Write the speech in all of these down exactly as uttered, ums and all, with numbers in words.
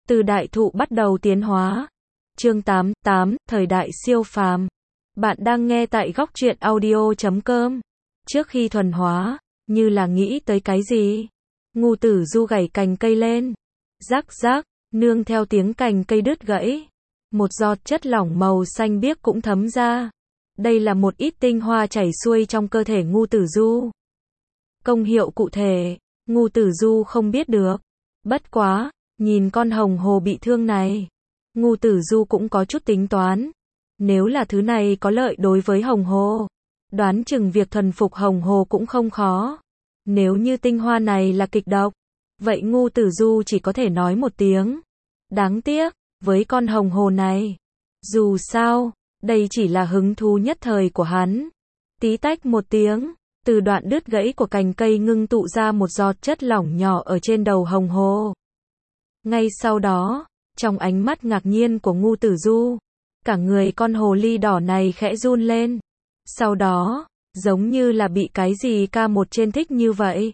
Từ đại thụ bắt đầu tiến hóa. Chương tám, tám, thời đại siêu phàm. Bạn đang nghe tại góc truyện audio chấm com. Trước khi thuần hóa, như là nghĩ tới cái gì? Ngưu Tử Du gảy cành cây lên. Rắc rắc, nương theo tiếng cành cây đứt gãy. Một giọt chất lỏng màu xanh biếc cũng thấm ra. Đây là một ít tinh hoa chảy xuôi trong cơ thể Ngưu Tử Du. Công hiệu cụ thể, Ngưu Tử Du không biết được. Bất quá, nhìn con hồng hồ bị thương này, Ngưu Tử Du cũng có chút tính toán. Nếu là thứ này có lợi đối với hồng hồ, đoán chừng việc thuần phục hồng hồ cũng không khó. Nếu như tinh hoa này là kịch độc, vậy Ngưu Tử Du chỉ có thể nói một tiếng. Đáng tiếc, với con hồng hồ này. Dù sao, đây chỉ là hứng thú nhất thời của hắn. Tí tách một tiếng, từ đoạn đứt gãy của cành cây ngưng tụ ra một giọt chất lỏng nhỏ ở trên đầu hồng hồ. Ngay sau đó, trong ánh mắt ngạc nhiên của Ngưu Tử Du, cả người con hồ ly đỏ này khẽ run lên. Sau đó, giống như là bị cái gì ca một trên thích như vậy.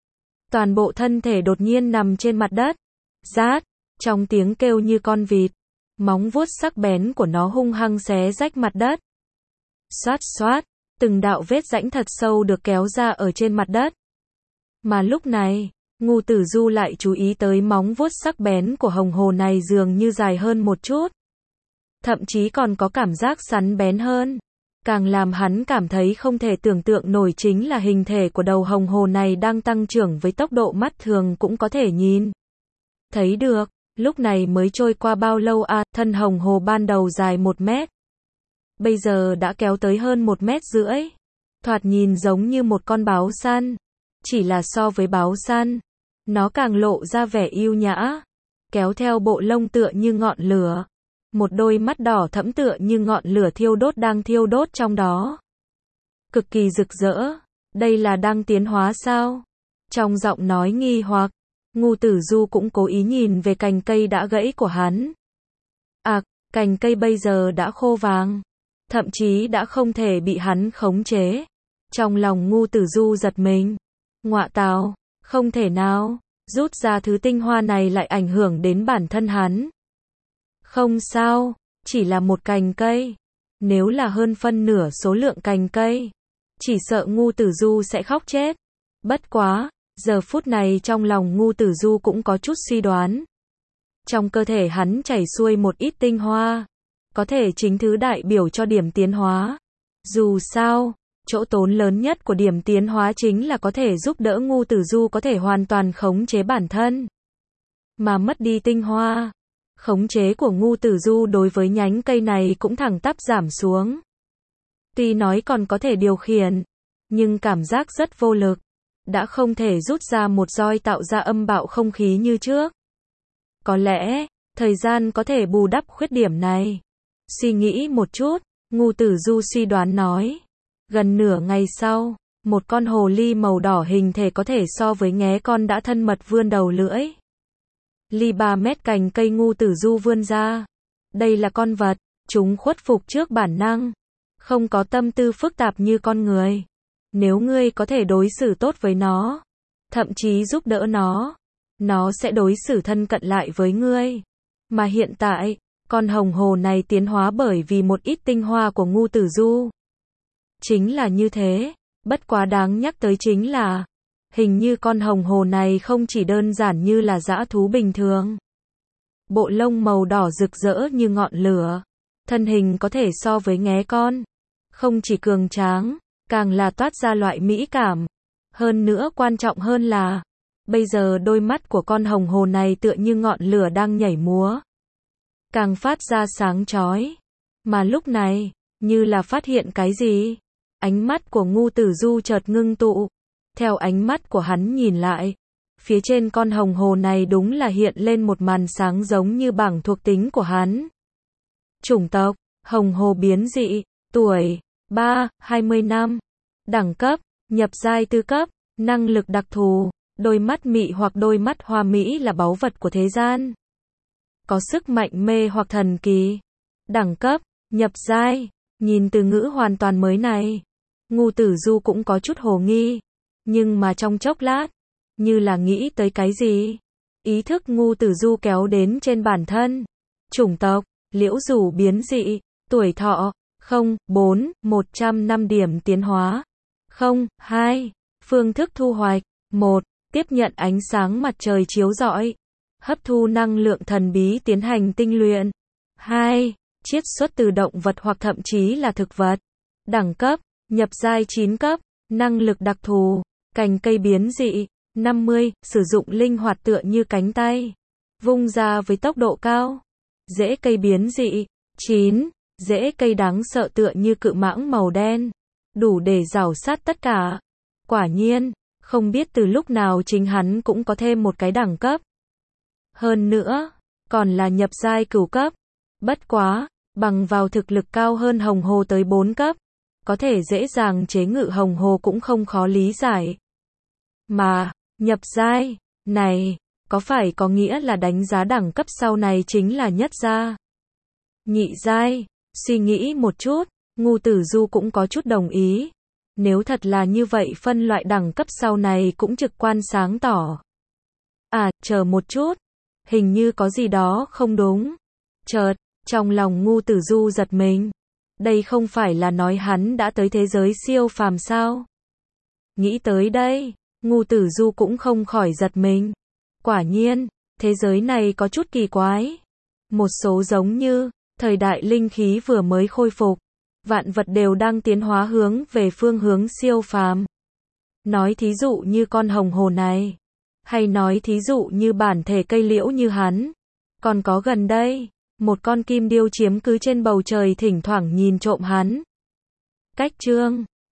Toàn bộ thân thể đột nhiên nằm trên mặt đất. Rát, trong tiếng kêu như con vịt, móng vuốt sắc bén của nó hung hăng xé rách mặt đất. Xoát xoát, từng đạo vết rãnh thật sâu được kéo ra ở trên mặt đất. Mà lúc này, Ngưu Tử Du lại chú ý tới móng vuốt sắc bén của hồng hồ này dường như dài hơn một chút. Thậm chí còn có cảm giác sắn bén hơn. Càng làm hắn cảm thấy không thể tưởng tượng nổi chính là hình thể của đầu hồng hồ này đang tăng trưởng với tốc độ mắt thường cũng có thể nhìn thấy được. Lúc này mới trôi qua bao lâu à, thân hồng hồ ban đầu dài một mét. Bây giờ đã kéo tới hơn một mét rưỡi. Thoạt nhìn giống như một con báo săn. Chỉ là so với báo săn, nó càng lộ ra vẻ yêu nhã. Kéo theo bộ lông tựa như ngọn lửa. Một đôi mắt đỏ thẫm tựa như ngọn lửa thiêu đốt đang thiêu đốt trong đó. Cực kỳ rực rỡ. Đây là đang tiến hóa sao? Trong giọng nói nghi hoặc, Ngưu Tử Du cũng cố ý nhìn về cành cây đã gãy của hắn. À, cành cây bây giờ đã khô vàng. Thậm chí đã không thể bị hắn khống chế. Trong lòng Ngưu Tử Du giật mình. Ngọa tào, không thể nào, rút ra thứ tinh hoa này lại ảnh hưởng đến bản thân hắn. Không sao, chỉ là một cành cây. Nếu là hơn phân nửa số lượng cành cây, chỉ sợ Ngưu Tử Du sẽ khóc chết. Bất quá, giờ phút này trong lòng Ngưu Tử Du cũng có chút suy đoán. Trong cơ thể hắn chảy xuôi một ít tinh hoa, có thể chính thứ đại biểu cho điểm tiến hóa. Dù sao, chỗ tốn lớn nhất của điểm tiến hóa chính là có thể giúp đỡ Ngưu Tử Du có thể hoàn toàn khống chế bản thân. Mà mất đi tinh hoa, khống chế của Ngưu Tử Du đối với nhánh cây này cũng thẳng tắp giảm xuống. Tuy nói còn có thể điều khiển, nhưng cảm giác rất vô lực. Đã không thể rút ra một roi tạo ra âm bạo không khí như trước. Có lẽ, thời gian có thể bù đắp khuyết điểm này. Suy nghĩ một chút, Ngưu Tử Du suy đoán nói. Gần nửa ngày sau, một con hồ ly màu đỏ hình thể có thể so với nghé con đã thân mật vươn đầu lưỡi. Ly ba mét cành cây Ngưu Tử Du vươn ra. Đây là con vật, chúng khuất phục trước bản năng. Không có tâm tư phức tạp như con người. Nếu ngươi có thể đối xử tốt với nó, thậm chí giúp đỡ nó, nó sẽ đối xử thân cận lại với ngươi. Mà hiện tại, con hồng hồ này tiến hóa bởi vì một ít tinh hoa của Ngưu Tử Du. Chính là như thế, bất quá đáng nhắc tới chính là, hình như con hồng hồ này không chỉ đơn giản như là dã thú bình thường. Bộ lông màu đỏ rực rỡ như ngọn lửa, thân hình có thể so với nghé con. Không chỉ cường tráng, càng là toát ra loại mỹ cảm. Hơn nữa quan trọng hơn là, bây giờ đôi mắt của con hồng hồ này tựa như ngọn lửa đang nhảy múa. Càng phát ra sáng chói. Mà lúc này, như là phát hiện cái gì, ánh mắt của Ngưu Tử Du chợt ngưng tụ. Theo ánh mắt của hắn nhìn lại, phía trên con hồng hồ này đúng là hiện lên một màn sáng giống như bảng thuộc tính của hắn. Chủng tộc, hồng hồ biến dị, tuổi, ba, hai mươi năm. Đẳng cấp, nhập giai tư cấp, năng lực đặc thù, đôi mắt mị hoặc đôi mắt hoa mỹ là báu vật của thế gian. Có sức mạnh mê hoặc thần kỳ. Đẳng cấp, nhập giai, nhìn từ ngữ hoàn toàn mới này. Ngưu Tử Du cũng có chút hồ nghi. Nhưng mà trong chốc lát, như là nghĩ tới cái gì. ý thức ngu tử du kéo đến trên bản thân. Chủng tộc, liễu rủ biến dị, tuổi thọ, không, bốn, một trăm năm điểm tiến hóa. Không, hai, phương thức thu hoạch, một, tiếp nhận ánh sáng mặt trời chiếu rọi, hấp thu năng lượng thần bí tiến hành tinh luyện. hai, chiết xuất từ động vật hoặc thậm chí là thực vật. Đẳng cấp, nhập giai chín cấp, năng lực đặc thù, cành cây biến dị, năm mươi, sử dụng linh hoạt tựa như cánh tay, vung ra với tốc độ cao. Rễ cây biến dị, chín, rễ cây đáng sợ tựa như cự mãng màu đen, đủ để rào sát tất cả. Quả nhiên, không biết từ lúc nào chính hắn cũng có thêm một cái đẳng cấp. Hơn nữa, còn là nhập giai cửu cấp. Bất quá, bằng vào thực lực cao hơn hồng hồ tới bốn cấp, có thể dễ dàng chế ngự hồng hồ cũng không khó lý giải. Mà, nhập giai, này, có phải có nghĩa là đánh giá đẳng cấp sau này chính là nhất gia? Nhị giai, suy nghĩ một chút, ngu tử du cũng có chút đồng ý. Nếu thật là như vậy phân loại đẳng cấp sau này cũng trực quan sáng tỏ. À, chờ một chút, hình như có gì đó không đúng. Chợt, trong lòng ngu tử du giật mình. Đây không phải là nói hắn đã tới thế giới siêu phàm sao? Nghĩ tới đây, ngu tử du cũng không khỏi giật mình. Quả nhiên, thế giới này có chút kỳ quái. Một số giống như, thời đại linh khí vừa mới khôi phục, vạn vật đều đang tiến hóa hướng về phương hướng siêu phàm. Nói thí dụ như con hồng hồ này, hay nói thí dụ như bản thể cây liễu như hắn. Còn có gần đây, một con kim điêu chiếm cứ trên bầu trời thỉnh thoảng nhìn trộm hắn. Cách chương